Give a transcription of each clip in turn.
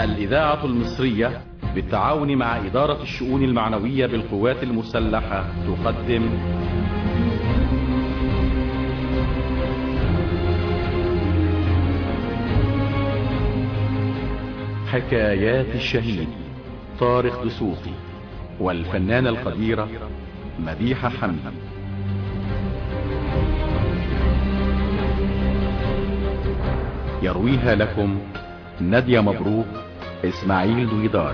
الإذاعة المصرية بالتعاون مع إدارة الشؤون المعنوية بالقوات المسلحة تقدم حكايات الشهيد طارق دسوقي والفنانة القديرة مديحة حمدي. يرويها لكم نادية مبروك، إسماعيل دويدار.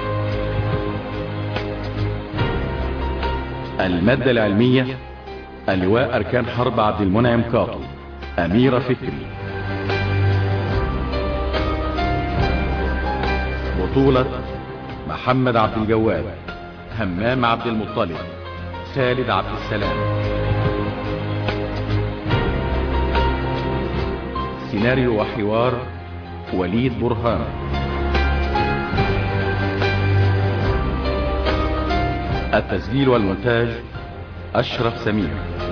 المادة العلمية اللواء أركان حرب عبد المنعم كاطو، أميرة فكري. بطولة محمد عبد الجواد، همام عبد المطلب، خالد عبد السلام. سيناريو وحوار وليد برهان. التسجيل والمونتاج أشرف سمير.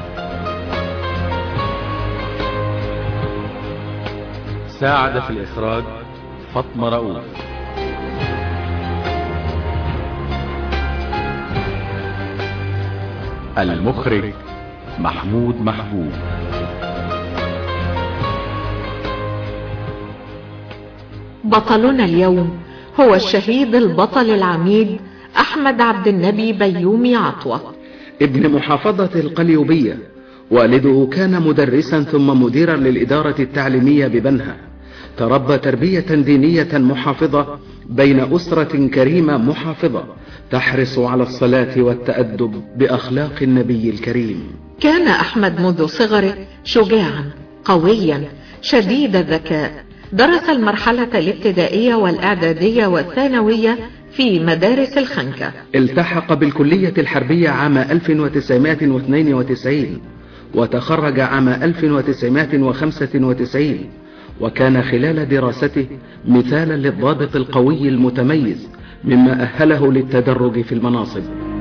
ساعد في الإخراج فاطمة رؤوف. المخرج محمود محبوب. بطلنا اليوم هو الشهيد البطل العميد أحمد عبد النبي بيومي عطوة، ابن محافظة القليوبية. والده كان مدرسا ثم مديرا للإدارة التعليمية ببنها. تربى تربية دينية محافظة بين أسرة كريمة محافظة تحرص على الصلاة والتأدب بأخلاق النبي الكريم. كان أحمد منذ صغره شجاعا قويا شديد الذكاء. درس المرحلة الابتدائية والإعدادية والثانوية في مدارس الخنكة. التحق بالكلية الحربية عام 1992 وتخرج عام 1995، وكان خلال دراسته مثالا للضابط القوي المتميز مما أهله للتدرج في المناصب.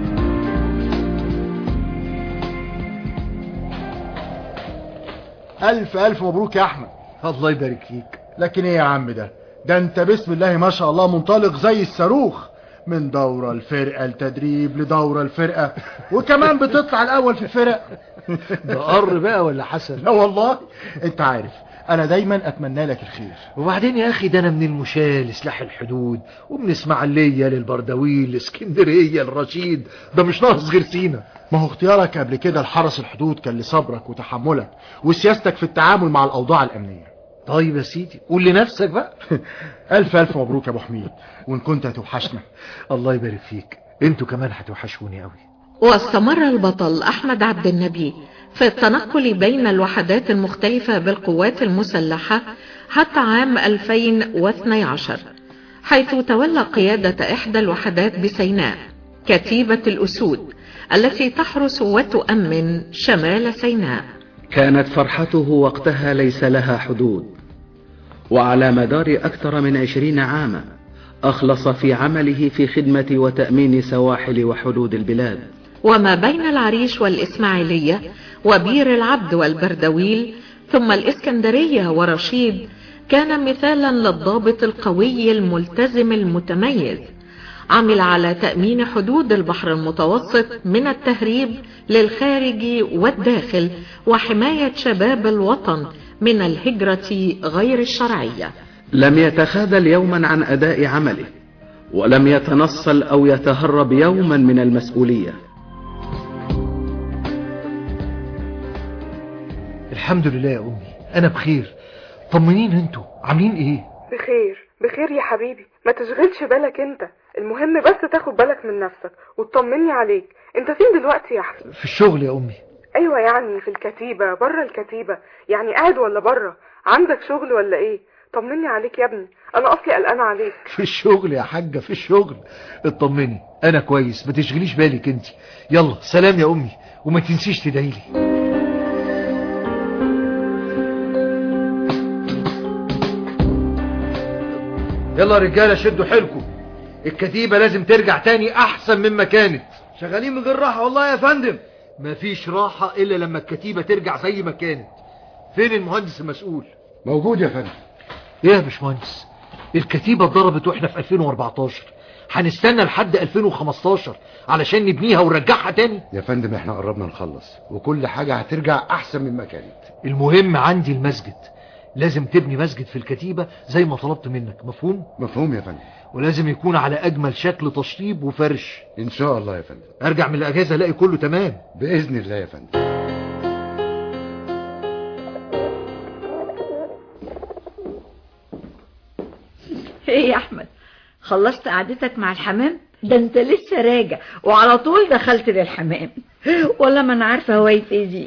ألف مبروك يا أحمد. الله يبارك فيك. لكن ايه يا عم ده انت بسم الله ما شاء الله منطلق زي الصاروخ، من دورة الفرقة لتدريب لدورة الفرقة، وكمان بتطلع الأول في الفرق. ده قر بقى ولا حسن؟ لا والله انت عارف انا دايما اتمنى لك الخير. وبعدين يا اخي ده انا من المشاة لسلاح الحدود، ومن اسماعيلية للبردويل لاسكندرية للرشيد، ده مش ناقص غير سينا. ما هو اختيارك قبل كده لحرس الحدود كان لصبرك وتحملك وسياستك في التعامل مع الأوضاع الأمنية. طيب يا سيدي قول لنفسك بقى. ألف مبروك يا أبو حميد، وإن كنت هتوحشنا. الله يبارك فيك، انتوا كمان هتوحشوني قوي. واستمر البطل أحمد عبد النبي في التنقل بين الوحدات المختلفة بالقوات المسلحة حتى عام 2012، حيث تولى قيادة إحدى الوحدات بسيناء، كتيبة الأسود التي تحرس وتؤمن شمال سيناء. كانت فرحته وقتها ليس لها حدود، وعلى مدار أكثر من 20 عاما أخلص في عمله في خدمة وتأمين سواحل وحدود البلاد. وما بين العريش والإسماعيلية وبير العبد والبردويل ثم الإسكندرية ورشيد كان مثالا للضابط القوي الملتزم المتميز. عمل على تأمين حدود البحر المتوسط من التهريب للخارج والداخل، وحماية شباب الوطن من الهجرة غير الشرعية. لم يتخاذل يوما عن أداء عمله، ولم يتنصل أو يتهرب يوما من المسؤولية. الحمد لله يا أمي، أنا بخير. طمنين انتوا عاملين ايه؟ بخير يا حبيبي، ما تشغلش بالك انت، المهم بس تاخد بالك من نفسك وتطمني عليك. انت فين دلوقتي يا احمد؟ في الشغل يا امي. ايوه يعني في الكتيبة بره الكتيبة، يعني قاعد ولا بره؟ عندك شغل ولا ايه؟ طمني عليك يا ابني، انا اصلي قلقانه عليك. في الشغل يا حاجة، في الشغل. اطمني انا كويس، ما تشغليش بالك انت. يلا سلام يا امي، وما تنسيش تدعيلي. يلا رجالة شدوا حيلكم، الكتيبة لازم ترجع تاني احسن مما كانت. شغالين من غير راحة والله يا فندم. مفيش راحة الا لما الكتيبة ترجع زي ما كانت. فين المهندس المسؤول؟ موجود يا فندم. ايه يا باشمهندس، الكتيبة اتضربت واحنا في 2014، هنستنى لحد 2015 علشان نبنيها ونرجعها تاني؟ يا فندم احنا قربنا نخلص وكل حاجة هترجع احسن مما كانت. المهم عندي المسجد، لازم تبني مسجد في الكتيبة زي ما طلبت منك، مفهوم؟ مفهوم يا فندم. ولازم يكون على اجمل شكل، تشطيب وفرش. ان شاء الله يا فندم. ارجع من الاجازة الاقي كله تمام باذن الله يا فندم. ايه يا احمد، خلصت قعدتك مع الحمام؟ ده انت لسه راجع وعلى طول دخلت للحمام. ولا ما انا عارفه هوايه ايه دي.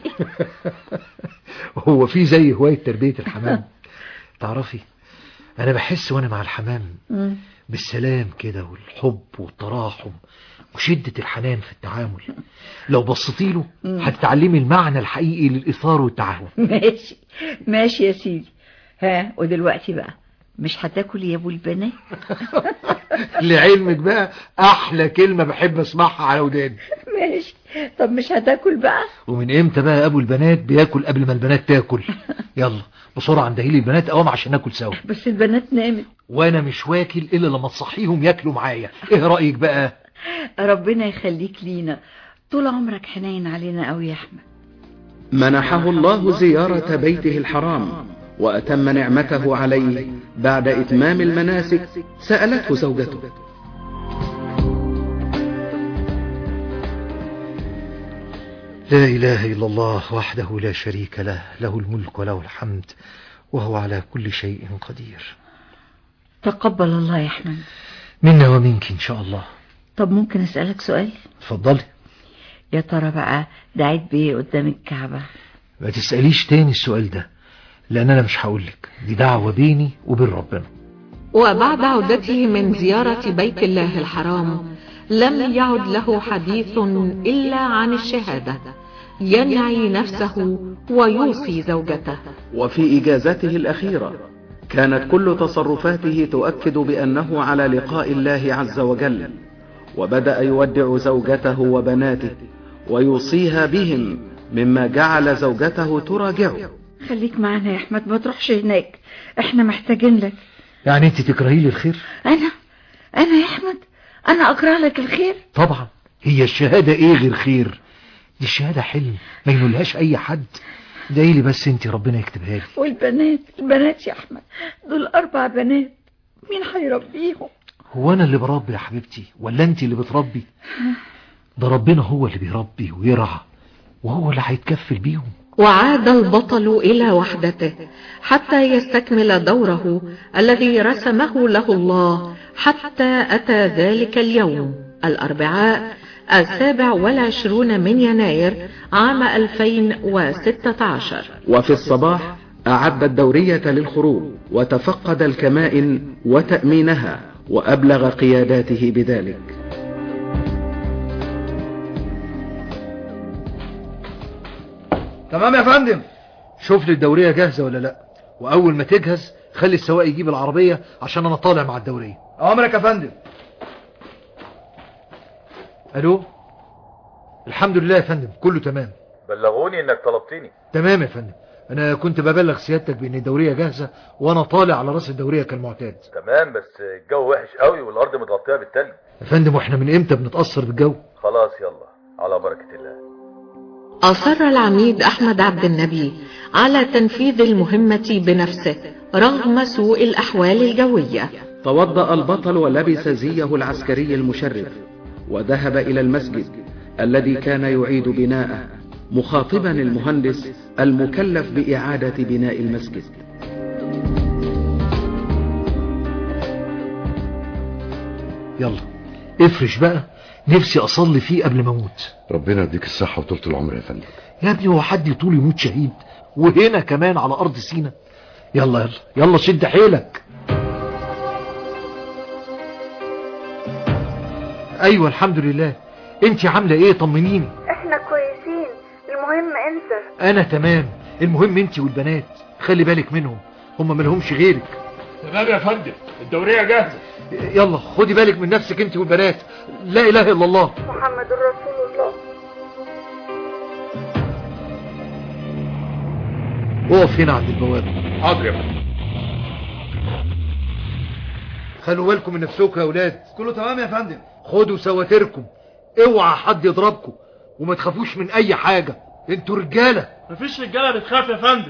هو في زي هواية تربية الحمام؟ تعرفي انا بحس وانا مع الحمام بالسلام كده والحب والتراحم وشدة الحنان في التعامل. لو بصيتيله هتتعلمي المعنى الحقيقي للإثار والتعاون. ماشي ماشي يا سيدي. ها ودلوقتي بقى مش هتاكل يا ابو البنات؟ لعلمك بقى احلى كلمة بحب اسمعها على وداني. ماشي، طب مش هتاكل بقى؟ ومن امتى بقى ابو البنات بياكل قبل ما البنات تاكل؟ يلا بسرعة اندهيلي البنات قوام عشان ناكل سوا. بس البنات نامت وانا مش واكل الا لما تصحيهم ياكلوا معايا. ايه رأيك بقى؟ ربنا يخليك لينا، طول عمرك حنين علينا قوي يا احمد. منحه الله زيارة بيته الحرام وأتم نعمته عليه. بعد إتمام المناسك سألته زوجته: لا إله إلا الله وحده لا شريك له، له الملك وله الحمد وهو على كل شيء قدير. تقبل الله يا احمد. منا ومنك إن شاء الله. طب ممكن أسألك سؤال؟ اتفضلي. يا ترى بقى دعيت بيه قدام الكعبة؟ ما تسأليش تاني السؤال ده، لأن أنا مش هقولك، دي دعوة بيني وبين ربنا. وبعد عودته من زيارة بيت الله الحرام لم يعد له حديث إلا عن الشهادة، ينعي نفسه ويوصي زوجته. وفي إجازته الأخيرة كانت كل تصرفاته تؤكد بأنه على لقاء الله عز وجل، وبدأ يودع زوجته وبناته ويوصيها بهم، مما جعل زوجته تراجعه. خليك معنا يا احمد، ما تروحش هناك، احنا محتاجين لك. يعني انت تكرهي لي الخير؟ انا يا احمد انا اكره لك الخير؟ طبعا، هي الشهادة ايه غير خير؟ دي الشهادة حلم ما ينولهاش اي حد. دايلي بس انت ربنا يكتبها لي. والبنات يا احمد دول 4 بنات، مين هيربيهم؟ هو انا اللي بربي يا حبيبتي ولا انت اللي بتربي؟ ده ربنا هو اللي بيربي ويرعى، وهو اللي هيتكفل بيهم. وعاد البطل إلى وحدته حتى يستكمل دوره الذي رسمه له الله، حتى أتى ذلك اليوم الأربعاء 27 من يناير عام 2016. وفي الصباح أعد الدورية للخروج وتفقد الكمائن وتأمينها، وأبلغ قياداته بذلك. تمام يا فندم. شوف لي الدورية جاهزة ولا لا، وأول ما تجهز خلي السواق يجيب العربية عشان أنا طالع مع الدورية. أمرك يا فندم. ألو، الحمد لله يا فندم كله تمام. بلغوني إنك طلبتني. تمام يا فندم، أنا كنت ببلغ سيادتك بأن الدورية جاهزة وأنا طالع على رأس الدورية كالمعتاد. تمام، بس الجو وحش قوي والأرض متغطية بالتلج. يا فندم وإحنا من إمتى بنتأثر بالجو؟ خلاص يلا على بركة الله. أصر العميد أحمد عبد النبي على تنفيذ المهمة بنفسه رغم سوء الأحوال الجوية. توضأ البطل ولبس زيه العسكري المشرف وذهب إلى المسجد الذي كان يعيد بناءه، مخاطبا المهندس المكلف بإعادة بناء المسجد. يلا افرش بقى، نفسي أصلي فيه قبل ما أموت. ربنا يديك الصحة وطولة العمر يا فندم. يا ابني هو حد يطول يموت شهيد؟ وهنا كمان على أرض سينا. يلا يلا يلا شد حيلك. أيوة الحمد لله. انت عاملة ايه؟ طمنيني. احنا كويسين، المهم انت. انا تمام، المهم انت والبنات خلي بالك منهم، هم ملهمش غيرك. تمام يا فندم، الدورية جاهزة. يلا خدي بالك من نفسك انت والبنات. لا اله الا الله محمد رسول الله. اقف هنا عند البوابة. حاضر يا فندم. خلوا بالكم من نفسكم يا اولاد. كله تمام يا فندم. خدوا سواتركم، اوعى حد يضربكم، وما تخافوش من اي حاجة، انتوا رجالة. مفيش رجالة بتخاف يا فندم.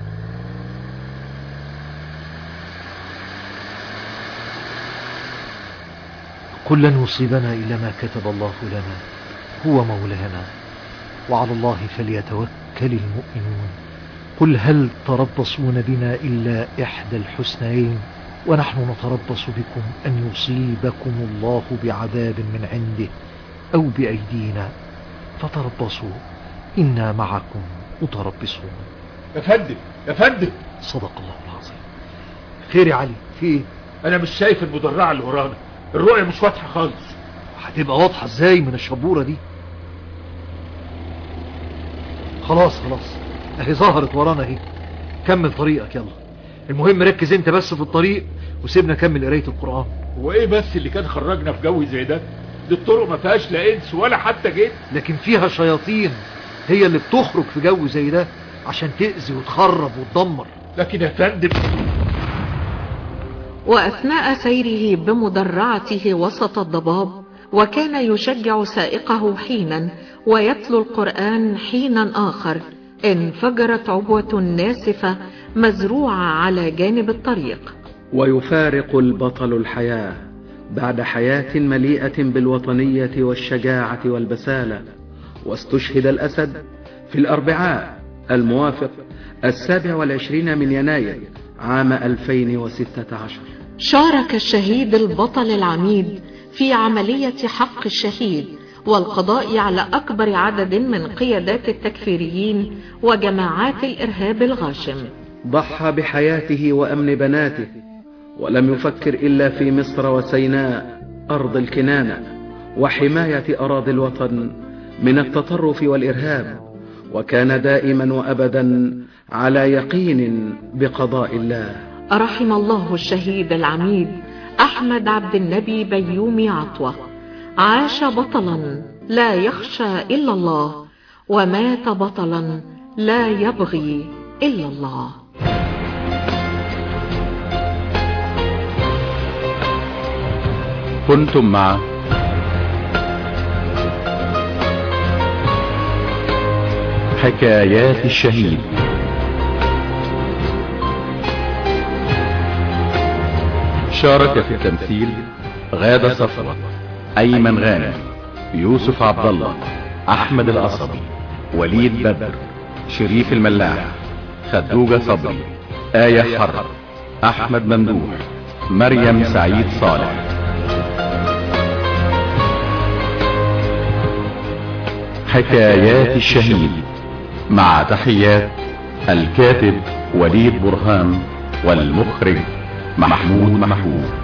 قل لن يصيبنا إلا ما كتب الله لنا، هو مولانا، وعلى الله فليتوكل المؤمنون. قل هل تربصون بنا إلا إحدى الحسنيين، ونحن نتربص بكم أن يصيبكم الله بعذاب من عنده أو بأيدينا، فتربصوا إنا معكم متربصون. يا فندم يا فندم. صدق الله العظيم. خير يا علي، في ايه؟ انا مش شايف المدرعة اللي ورانا، الرؤية مش واضحة خالص. هتبقى واضحة ازاي من الشبورة دي؟ خلاص اهي ظهرت ورانا اهي. كمل طريقك يلا، المهم ركز انت بس في الطريق وسيبنا كمل قراية القرآن. هو ايه بس اللي كان خرجنا في جو زي ده؟ دي الطرق ما فيهاش لا انس ولا حتى جيت، لكن فيها شياطين هي اللي بتخرج في جو زي ده عشان تأذي وتخرب وتدمر. لكن يا فندم. وأثناء سيره بمدرعته وسط الضباب، وكان يشجع سائقه حينا ويتلو القرآن حينا آخر، انفجرت عبوة ناسفة مزروعة على جانب الطريق. ويفارق البطل الحياة بعد حياة مليئة بالوطنية والشجاعة والبسالة، واستشهد الأسد في الأربعاء الموافق 27 من يناير عام 2016. شارك الشهيد البطل العميد في عملية حق الشهيد والقضاء على أكبر عدد من قيادات التكفيريين وجماعات الإرهاب الغاشم. ضحى بحياته وأمن بناته، ولم يفكر إلا في مصر وسيناء أرض الكنانة، وحماية أراضي الوطن من التطرف والإرهاب، وكان دائما وأبدا على يقين بقضاء الله. رحم الله الشهيد العميد أحمد عبد النبي بيومي عطوة، عاش بطلا لا يخشى إلا الله، ومات بطلا لا يبغي إلا الله. كنتم مع حكايات الشهيد. شارك في التمثيل غادة صفوة، أيمن غانم، يوسف عبد الله، أحمد القصبي، وليد بدر، شريف الملاح، خدوجة صبري، آية حرب، أحمد ممدوح، مريم سعيد صالح. حكايات الشهيد، مع تحيات الكاتب وليد برهان والمخرج محمود محمود.